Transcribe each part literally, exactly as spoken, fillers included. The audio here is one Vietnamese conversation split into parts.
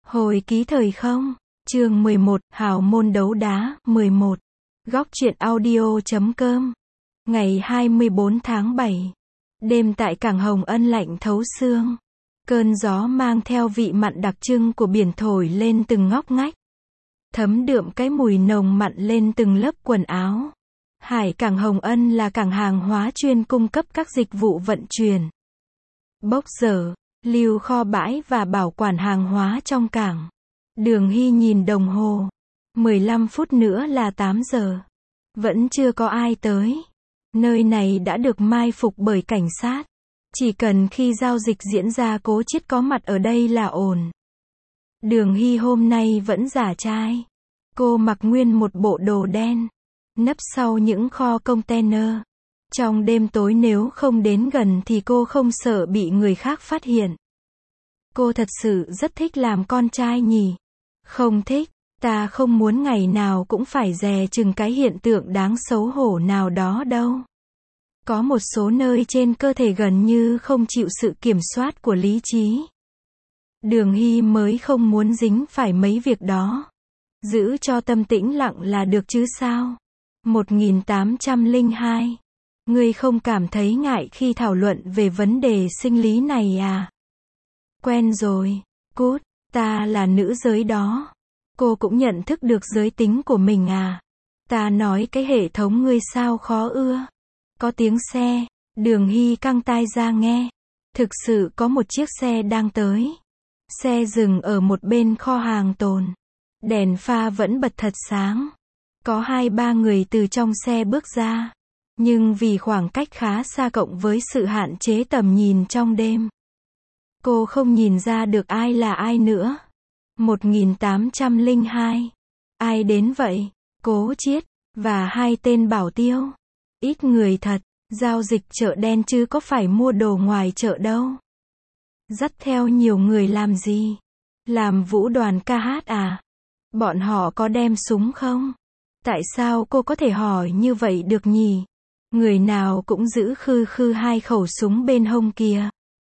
Hồi ký thời không, chương mười một, Hào môn đấu đá, mười một. Góc truyện audio chấm com. Ngày hai mươi bốn tháng bảy. Đêm tại cảng Hồng Ân lạnh thấu xương. Cơn gió mang theo vị mặn đặc trưng của biển thổi lên từng ngóc ngách. Thấm đượm cái mùi nồng mặn lên từng lớp quần áo. Hải cảng Hồng Ân là cảng hàng hóa chuyên cung cấp các dịch vụ vận chuyển, bốc dỡ, lưu kho bãi và bảo quản hàng hóa trong cảng. Đường Hy nhìn đồng hồ. mười lăm phút nữa là tám giờ. Vẫn chưa có ai tới. Nơi này đã được mai phục bởi cảnh sát. Chỉ cần khi giao dịch diễn ra Cố Chiết có mặt ở đây là ổn. Đường Hy hôm nay vẫn giả trai. Cô mặc nguyên một bộ đồ đen, nấp sau những kho container. Trong đêm tối nếu không đến gần thì cô không sợ bị người khác phát hiện. Cô thật sự rất thích làm con trai nhỉ? Không thích, ta không muốn ngày nào cũng phải dè chừng cái hiện tượng đáng xấu hổ nào đó đâu. Có một số nơi trên cơ thể gần như không chịu sự kiểm soát của lý trí. Đường Hy mới không muốn dính phải mấy việc đó. Giữ cho tâm tĩnh lặng là được chứ sao? một nghìn tám trăm lẻ hai. Ngươi không cảm thấy ngại khi thảo luận về vấn đề sinh lý này à? Quen rồi, cút, ta là nữ giới đó. Cô cũng nhận thức được giới tính của mình à? Ta nói cái hệ thống ngươi sao khó ưa. Có tiếng xe, Đường Hy căng tai ra nghe. Thực sự có một chiếc xe đang tới. Xe dừng ở một bên kho hàng tồn. Đèn pha vẫn bật thật sáng. Có hai ba người từ trong xe bước ra. Nhưng vì khoảng cách khá xa cộng với sự hạn chế tầm nhìn trong đêm, cô không nhìn ra được ai là ai nữa. một nghìn tám trăm lẻ hai. Ai đến vậy? Cố Chiết và hai tên bảo tiêu. Ít người thật, giao dịch chợ đen chứ có phải mua đồ ngoài chợ đâu. Dắt theo nhiều người làm gì? Làm vũ đoàn ca hát à? Bọn họ có đem súng không? Tại sao cô có thể hỏi như vậy được nhỉ? Người nào cũng giữ khư khư hai khẩu súng bên hông kia.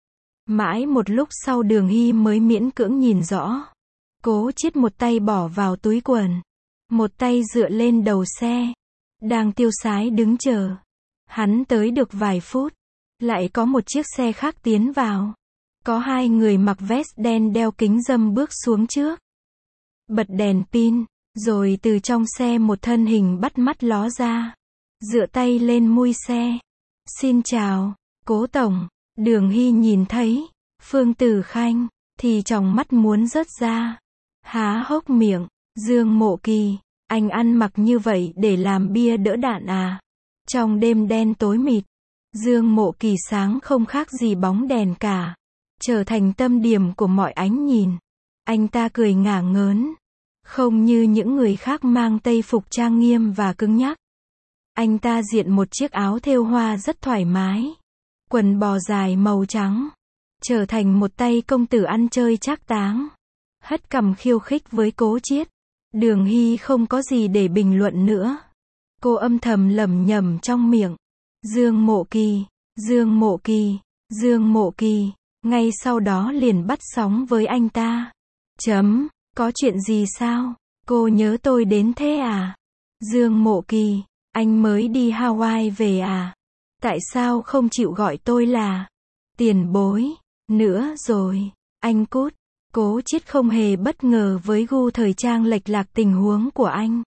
Mãi một lúc sau Đường Hy mới miễn cưỡng nhìn rõ. Cố Chiết một tay bỏ vào túi quần, một tay dựa lên đầu xe, đang tiêu sái đứng chờ. Hắn tới được vài phút, lại có một chiếc xe khác tiến vào. Có hai người mặc vest đen đeo kính râm bước xuống trước. Bật đèn pin, rồi từ trong xe một thân hình bắt mắt ló ra. Dựa tay lên mui xe. Xin chào, Cố Tổng. Đường Hy nhìn thấy Phương Tử Khanh thì tròng mắt muốn rớt ra. Há hốc miệng. Dương Mộ Kỳ, anh ăn mặc như vậy để làm bia đỡ đạn à? Trong đêm đen tối mịt, Dương Mộ Kỳ sáng không khác gì bóng đèn cả, trở thành tâm điểm của mọi ánh nhìn. Anh ta cười ngả ngớn, không như những người khác mang tây phục trang nghiêm và cứng nhắc. Anh ta diện một chiếc áo thêu hoa rất thoải mái, quần bò dài màu trắng, trở thành một tay công tử ăn chơi trác táng. Hất cằm khiêu khích với Cố Chiết. Đường Hy không có gì để bình luận nữa. Cô âm thầm lẩm nhẩm trong miệng. Dương Mộ Kỳ, Dương Mộ Kỳ, Dương Mộ Kỳ. Ngay sau đó liền bắt sóng với anh ta. Chấm, có chuyện gì sao? Cô nhớ tôi đến thế à? Dương Mộ Kỳ, anh mới đi Hawaii về à? Tại sao không chịu gọi tôi là tiền bối nữa rồi? Anh cút. Cố Chiết không hề bất ngờ với gu thời trang lệch lạc tình huống của anh.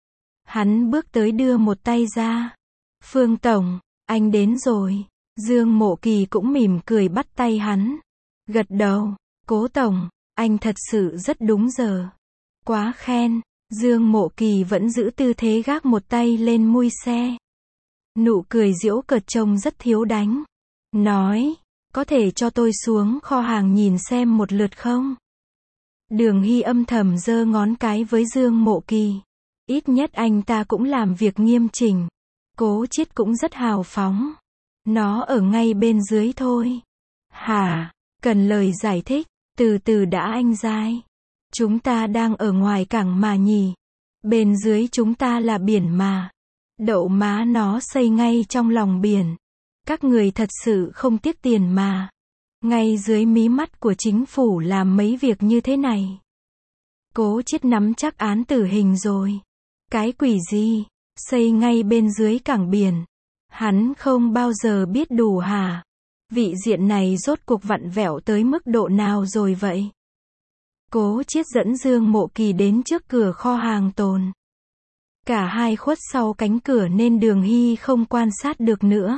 Hắn bước tới đưa một tay ra. Phương Tổng, anh đến rồi. Dương Mộ Kỳ cũng mỉm cười bắt tay hắn. Gật đầu. Cố Tổng, anh thật sự rất đúng giờ. Quá khen. Dương Mộ Kỳ vẫn giữ tư thế gác một tay lên mui xe. Nụ cười giễu cợt trông rất thiếu đánh. Nói, có thể cho tôi xuống kho hàng nhìn xem một lượt không? Đường Hy âm thầm giơ ngón cái với Dương Mộ Kỳ. Ít nhất anh ta cũng làm việc nghiêm chỉnh. Cố Chiết cũng rất hào phóng. Nó ở ngay bên dưới thôi. Hả? Cần lời giải thích. Từ từ đã anh dai. Chúng ta đang ở ngoài cảng mà nhỉ? Bên dưới chúng ta là biển mà. Đậu má nó xây ngay trong lòng biển. Các người thật sự không tiếc tiền mà. Ngay dưới mí mắt của chính phủ làm mấy việc như thế này. Cố Chiết nắm chắc án tử hình rồi. Cái quỷ gì? Xây ngay bên dưới cảng biển. Hắn không bao giờ biết đủ hả? Vị diện này rốt cuộc vặn vẹo tới mức độ nào rồi vậy? Cố Chiết dẫn Dương Mộ Kỳ đến trước cửa kho hàng tồn. Cả hai khuất sau cánh cửa nên Đường Hy không quan sát được nữa.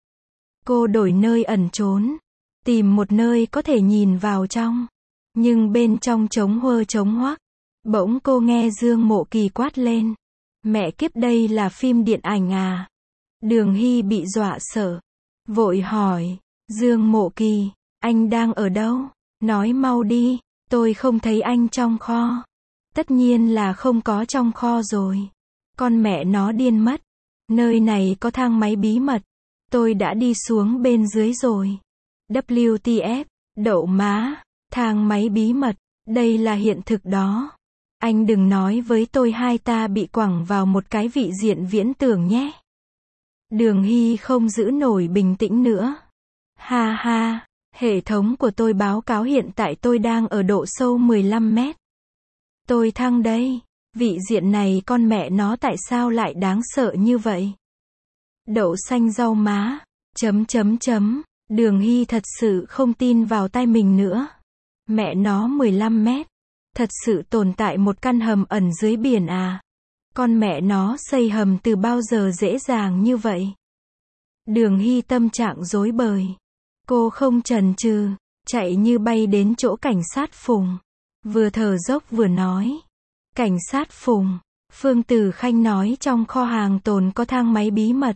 Cô đổi nơi ẩn trốn, tìm một nơi có thể nhìn vào trong. Nhưng bên trong trống huơ trống hoác. Bỗng cô nghe Dương Mộ Kỳ quát lên. Mẹ kiếp, đây là phim điện ảnh à? Đường Hy bị dọa sợ. Vội hỏi, Dương Mộ Kỳ, anh đang ở đâu? Nói mau đi, tôi không thấy anh trong kho. Tất nhiên là không có trong kho rồi. Con mẹ nó điên mất. Nơi này có thang máy bí mật. Tôi đã đi xuống bên dưới rồi. W T F, đậu má, thang máy bí mật, đây là hiện thực đó. Anh đừng nói với tôi hai ta bị quẳng vào một cái vị diện viễn tưởng nhé. Đường Hy không giữ nổi bình tĩnh nữa. Ha ha, hệ thống của tôi báo cáo hiện tại tôi đang ở độ sâu mười lăm mét. Tôi thăng đây. Vị diện này con mẹ nó tại sao lại đáng sợ như vậy? Đậu xanh rau má. Chấm chấm chấm. Đường Hy thật sự không tin vào tai mình nữa. Mẹ nó mười lăm mét. Thật sự tồn tại một căn hầm ẩn dưới biển à? Con mẹ nó xây hầm từ bao giờ dễ dàng như vậy? Đường Hy tâm trạng rối bời. Cô không chần chừ, chạy như bay đến chỗ cảnh sát Phùng. Vừa thở dốc vừa nói. Cảnh sát Phùng, Phương Tử Khanh nói trong kho hàng tồn có thang máy bí mật.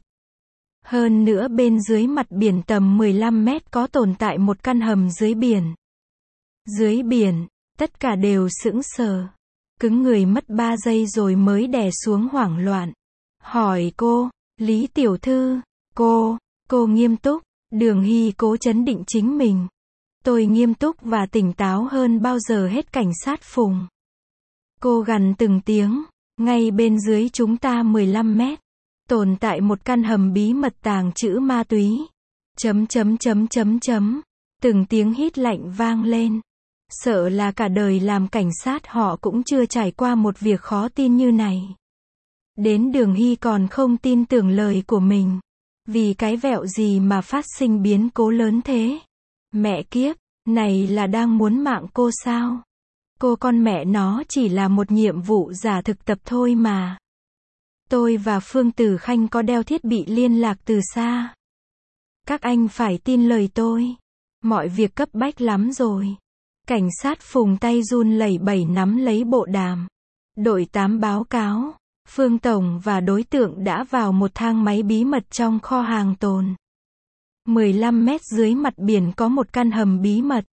Hơn nữa bên dưới mặt biển tầm mười lăm mét có tồn tại một căn hầm dưới biển. Dưới biển, tất cả đều sững sờ. Cứng người mất ba giây rồi mới đè xuống hoảng loạn. Hỏi cô, Lý tiểu thư, cô, cô nghiêm túc. Đường Hy cố trấn định chính mình. Tôi nghiêm túc và tỉnh táo hơn bao giờ hết cảnh sát Phùng. Cô gằn từng tiếng, ngay bên dưới chúng ta mười lăm mét. Tồn tại một căn hầm bí mật tàng trữ ma túy. Chấm chấm chấm chấm chấm. Từng tiếng hít lạnh vang lên. Sợ là cả đời làm cảnh sát họ cũng chưa trải qua một việc khó tin như này. Đến Đường Hy còn không tin tưởng lời của mình. Vì cái vẹo gì mà phát sinh biến cố lớn thế? Mẹ kiếp, này là đang muốn mạng cô sao? Cô con mẹ nó chỉ là một nhiệm vụ giả thực tập thôi mà. Tôi và Phương Tử Khanh có đeo thiết bị liên lạc từ xa. Các anh phải tin lời tôi. Mọi việc cấp bách lắm rồi. Cảnh sát Phùng tay run lẩy bẩy nắm lấy bộ đàm. Đội tám báo cáo. Phương Tổng và đối tượng đã vào một thang máy bí mật trong kho hàng tồn. mười lăm mét dưới mặt biển có một căn hầm bí mật.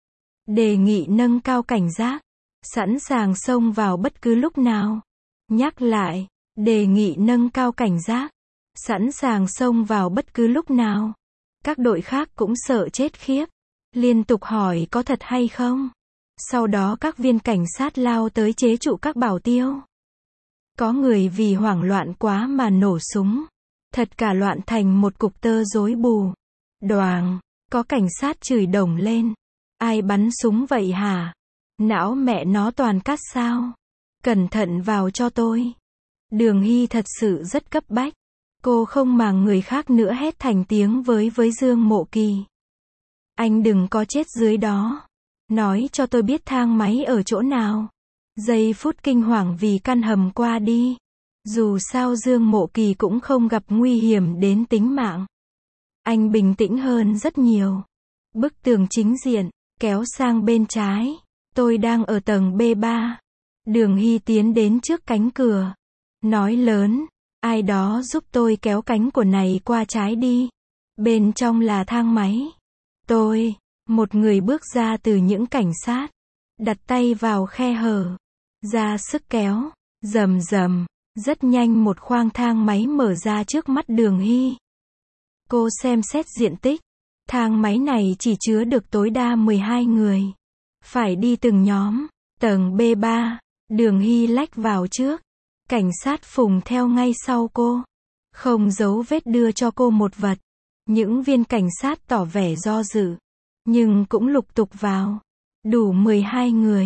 Đề nghị nâng cao cảnh giác. Sẵn sàng xông vào bất cứ lúc nào. Nhắc lại. Đề nghị nâng cao cảnh giác. Sẵn sàng xông vào bất cứ lúc nào. Các đội khác cũng sợ chết khiếp. Liên tục hỏi có thật hay không. Sau đó các viên cảnh sát lao tới chế trụ các bảo tiêu. Có người vì hoảng loạn quá mà nổ súng. Thật cả loạn thành một cục tơ rối bù. Đoàng, có cảnh sát chửi đồng lên. Ai bắn súng vậy hả? Não mẹ nó toàn cắt sao? Cẩn thận vào cho tôi. Đường Hy thật sự rất cấp bách. Cô không màng người khác nữa hét thành tiếng với với Dương Mộ Kỳ. Anh đừng có chết dưới đó. Nói cho tôi biết thang máy ở chỗ nào. Giây phút kinh hoàng vì căn hầm qua đi. Dù sao Dương Mộ Kỳ cũng không gặp nguy hiểm đến tính mạng. Anh bình tĩnh hơn rất nhiều. Bức tường chính diện, kéo sang bên trái. Tôi đang ở tầng B ba. Đường Hy tiến đến trước cánh cửa. Nói lớn, ai đó giúp tôi kéo cánh của này qua trái đi. Bên trong là thang máy. Tôi, một người bước ra từ những cảnh sát. Đặt tay vào khe hở. Ra sức kéo. Rầm rầm. Rất nhanh một khoang thang máy mở ra trước mắt Đường Hy. Cô xem xét diện tích. Thang máy này chỉ chứa được tối đa mười hai người. Phải đi từng nhóm. Tầng B ba. Đường Hy lách vào trước. Cảnh sát Phùng theo ngay sau cô. Không giấu vết đưa cho cô một vật. Những viên cảnh sát tỏ vẻ do dự. Nhưng cũng lục tục vào. Đủ mười hai người.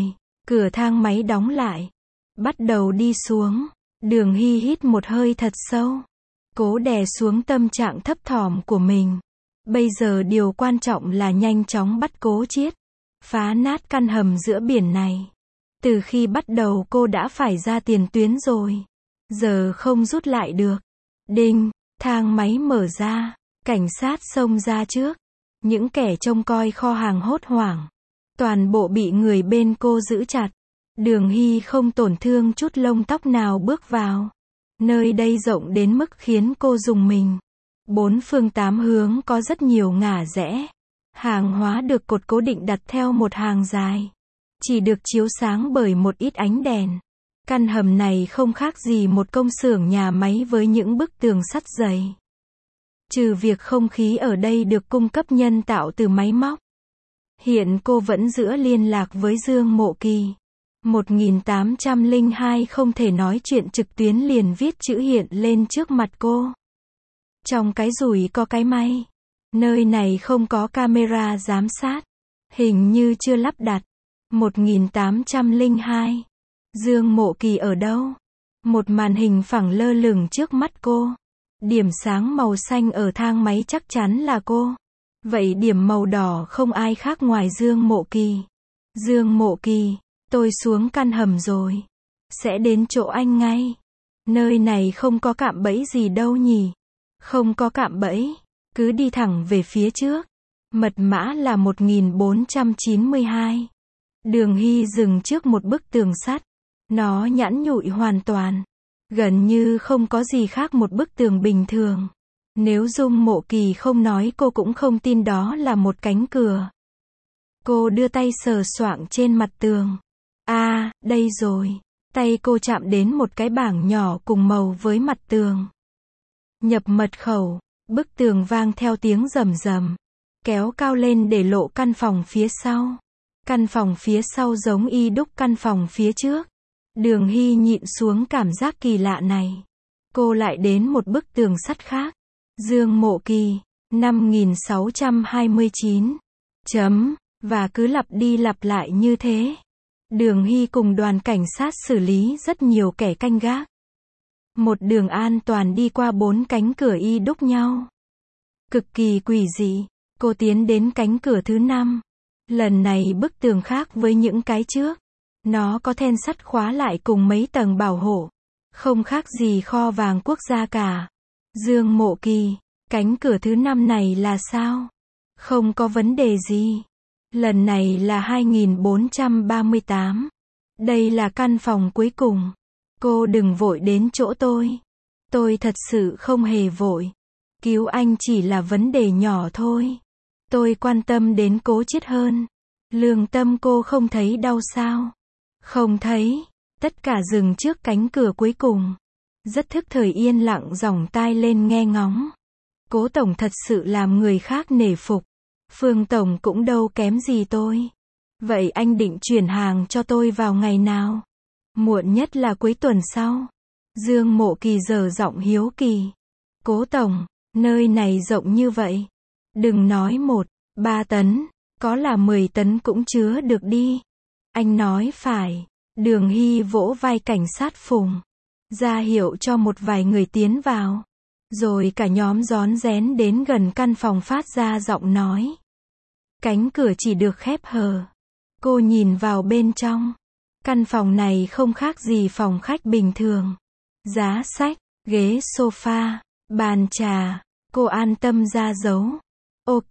Cửa thang máy đóng lại. Bắt đầu đi xuống. Đường Hy hít một hơi thật sâu. Cố đè xuống tâm trạng thấp thỏm của mình. Bây giờ điều quan trọng là nhanh chóng bắt Cố Chiết. Phá nát căn hầm giữa biển này. Từ khi bắt đầu cô đã phải ra tiền tuyến rồi. Giờ không rút lại được. Đinh, thang máy mở ra. Cảnh sát xông ra trước. Những kẻ trông coi kho hàng hốt hoảng. Toàn bộ bị người bên cô giữ chặt. Đường Hy không tổn thương chút lông tóc nào bước vào. Nơi đây rộng đến mức khiến cô rùng mình. Bốn phương tám hướng có rất nhiều ngả rẽ. Hàng hóa được cột cố định đặt theo một hàng dài. Chỉ được chiếu sáng bởi một ít ánh đèn. Căn hầm này không khác gì một công xưởng nhà máy với những bức tường sắt dày. Trừ việc không khí ở đây được cung cấp nhân tạo từ máy móc. Hiện cô vẫn giữ liên lạc với Dương Mộ Kỳ. một nghìn tám trăm lẻ hai không thể nói chuyện trực tuyến liền viết chữ hiện lên trước mặt cô. Trong cái rủi có cái may. Nơi này không có camera giám sát. Hình như chưa lắp đặt. một nghìn tám trăm lẻ hai. Dương Mộ Kỳ ở đâu? Một màn hình phẳng lơ lửng trước mắt cô. Điểm sáng màu xanh ở thang máy chắc chắn là cô. Vậy điểm màu đỏ không ai khác ngoài Dương Mộ Kỳ. Dương Mộ Kỳ, tôi xuống căn hầm rồi. Sẽ đến chỗ anh ngay. Nơi này không có cạm bẫy gì đâu nhỉ? Không có cạm bẫy. Cứ đi thẳng về phía trước. Mật mã là một nghìn bốn trăm chín mươi hai. Đường Hy dừng trước một bức tường sắt. Nó nhẵn nhụi hoàn toàn. Gần như không có gì khác một bức tường bình thường. Nếu Dung Mộ Kỳ không nói cô cũng không tin đó là một cánh cửa. Cô đưa tay sờ soạng trên mặt tường. À, đây rồi. Tay cô chạm đến một cái bảng nhỏ cùng màu với mặt tường. Nhập mật khẩu. Bức tường vang theo tiếng rầm rầm. Kéo cao lên để lộ căn phòng phía sau. Căn phòng phía sau giống y đúc căn phòng phía trước. Đường Hy nhịn xuống cảm giác kỳ lạ này. Cô lại đến một bức tường sắt khác. Dương Mộ Kỳ, năm nghìn sáu trăm hai mươi chín. Chấm. Và cứ lặp đi lặp lại như thế. Đường Hy cùng đoàn cảnh sát xử lý rất nhiều kẻ canh gác. Một đường an toàn đi qua bốn cánh cửa y đúc nhau. Cực kỳ quỷ dị. Cô tiến đến cánh cửa thứ năm. Lần này bức tường khác với những cái trước. Nó có then sắt khóa lại cùng mấy tầng bảo hộ. Không khác gì kho vàng quốc gia cả. Dương Mộ Kỳ, cánh cửa thứ năm này là sao? Không có vấn đề gì. Lần này là hai nghìn bốn trăm ba mươi tám. Đây là căn phòng cuối cùng. Cô đừng vội đến chỗ tôi. Tôi thật sự không hề vội. Cứu anh chỉ là vấn đề nhỏ thôi. Tôi quan tâm đến Cố Chiết hơn. Lương tâm cô không thấy đau sao? Không thấy. Tất cả dừng trước cánh cửa cuối cùng. Rất thức thời yên lặng dòng tai lên nghe ngóng. Cố tổng thật sự làm người khác nể phục. Phương tổng cũng đâu kém gì tôi. Vậy anh định chuyển hàng cho tôi vào ngày nào? Muộn nhất là cuối tuần sau. Dương Mộ Kỳ giở giọng hiếu kỳ. Cố tổng, nơi này rộng như vậy. Đừng nói một, ba tấn. Có là mười tấn cũng chứa được đi. Anh nói phải. Đường Hy vỗ vai cảnh sát Phùng. Ra hiệu cho một vài người tiến vào. Rồi cả nhóm rón rén đến gần căn phòng phát ra giọng nói. Cánh cửa chỉ được khép hờ. Cô nhìn vào bên trong. Căn phòng này không khác gì phòng khách bình thường. Giá sách, ghế sofa, bàn trà. Cô an tâm ra dấu. Ok,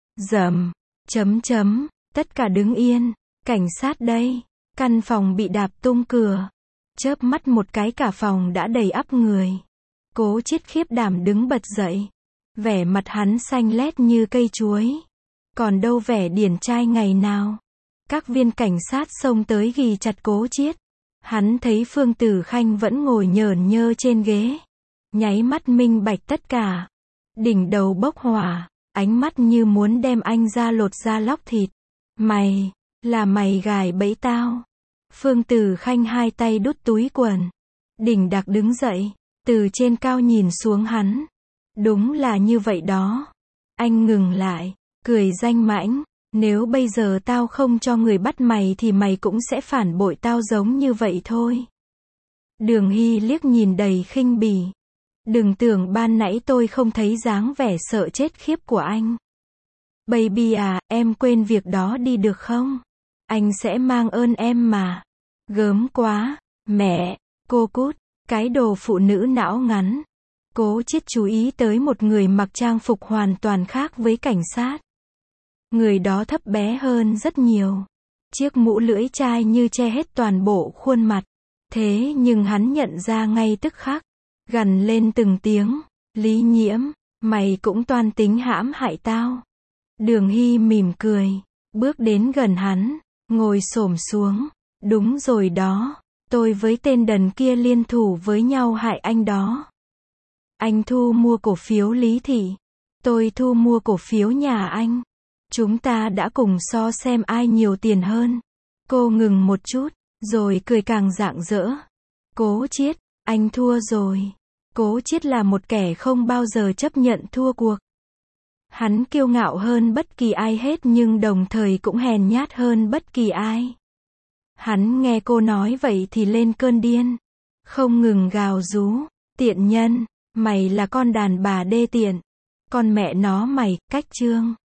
dầm, chấm chấm. Tất cả đứng yên. Cảnh sát đây. Căn phòng bị đạp tung cửa. Chớp mắt một cái cả phòng đã đầy ắp người. Cố Chiết khiếp đảm đứng bật dậy. Vẻ mặt hắn xanh lét như cây chuối. Còn đâu vẻ điển trai ngày nào. Các viên cảnh sát xông tới ghì chặt Cố Chiết. Hắn thấy Phương Tử Khanh vẫn ngồi nhởn nhơ trên ghế. Nháy mắt minh bạch tất cả. Đỉnh đầu bốc hỏa. Ánh mắt như muốn đem anh ra lột da lóc thịt. Mày, là mày gài bẫy tao. Phương Tử Khanh hai tay đút túi quần. Đỉnh đặc đứng dậy. Từ trên cao nhìn xuống hắn. Đúng là như vậy đó. Anh ngừng lại. Cười danh mãnh. Nếu bây giờ tao không cho người bắt mày thì mày cũng sẽ phản bội tao giống như vậy thôi. Đường Hy liếc nhìn đầy khinh bỉ. Đừng tưởng ban nãy tôi không thấy dáng vẻ sợ chết khiếp của anh. Baby à, em quên việc đó đi được không? Anh sẽ mang ơn em mà. Gớm quá. Mẹ, cô cút, cái đồ phụ nữ não ngắn. Cố Chiết chú ý tới một người mặc trang phục hoàn toàn khác với cảnh sát. Người đó thấp bé hơn rất nhiều. Chiếc mũ lưỡi chai như che hết toàn bộ khuôn mặt. Thế nhưng hắn nhận ra ngay tức khắc. Gằn lên từng tiếng. Lý Nhiễm, mày cũng toan tính hãm hại tao. Đường Hy mỉm cười. Bước đến gần hắn. Ngồi xổm xuống. Đúng rồi đó. Tôi với tên đần kia liên thủ với nhau hại anh đó. Anh thu mua cổ phiếu Lý Thị. Tôi thu mua cổ phiếu nhà anh. Chúng ta đã cùng so xem ai nhiều tiền hơn. Cô ngừng một chút, rồi cười càng rạng rỡ. Cố Chiết, anh thua rồi. Cố Chiết là một kẻ không bao giờ chấp nhận thua cuộc. Hắn kiêu ngạo hơn bất kỳ ai hết nhưng đồng thời cũng hèn nhát hơn bất kỳ ai. Hắn nghe cô nói vậy thì lên cơn điên. Không ngừng gào rú. Tiện nhân, mày là con đàn bà đê tiện. Con mẹ nó mày, cách chương.